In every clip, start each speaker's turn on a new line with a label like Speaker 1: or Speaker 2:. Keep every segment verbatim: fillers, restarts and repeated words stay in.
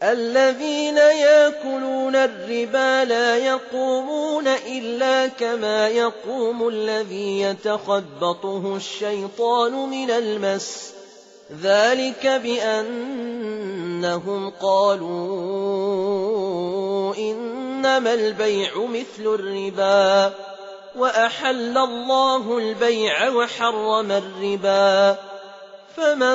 Speaker 1: الذين يأكلون الربا لا يقومون إلا كما يقوم الذي يتخبطه الشيطان من المس، ذلك بأنهم قالوا إنما البيع مثل الربا وأحل الله البيع وحرم الربا. فمن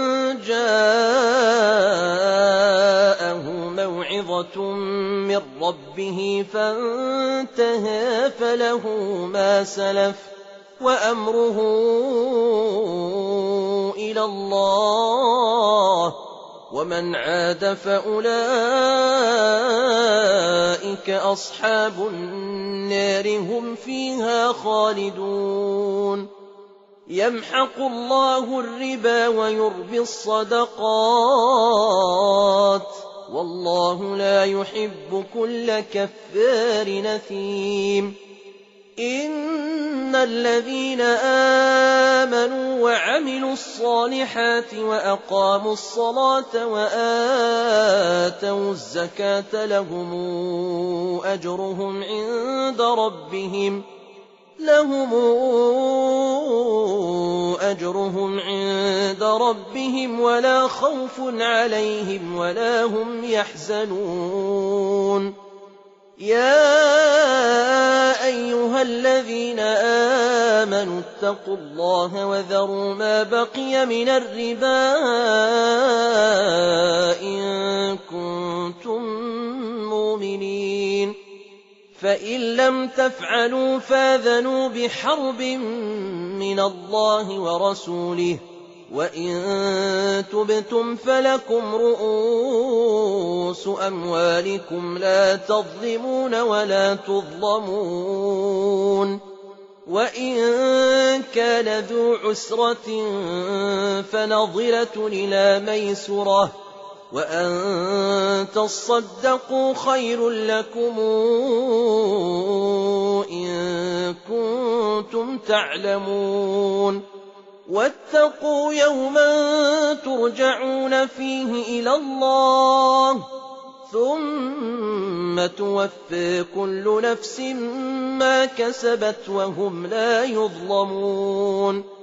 Speaker 1: جاءه موعظة من ربه فانتهى فله ما سلف وأمره إلى الله، ومن عاد فأولئك أصحاب النار هم فيها خالدون. يمحق الله الربا ويربي الصدقات، والله لا يحب كل كفار نثيم. إن الذين آمنوا وعملوا الصالحات وأقاموا الصلاة وآتوا الزكاة لهم أجرهم عند ربهم لهم أجرهم عند ربهم ولا خوف عليهم ولا هم يحزنون. يا أيها الذين آمنوا اتقوا الله وذروا ما بقي من الربا إن كنتم مؤمنين، فإن لم تفعلوا فاذنوا بحرب من الله ورسوله، وإن تبتم فلكم رؤوس أموالكم لا تظلمون ولا تظلمون. وإن كان ذو عسرة فنظرة إلى ميسرة، وأن تصدقوا خير لكم إن كنتم تعلمون. واتقوا يوما ترجعون فيه إلى الله ثم توفي كل نفس ما كسبت وهم لا يظلمون.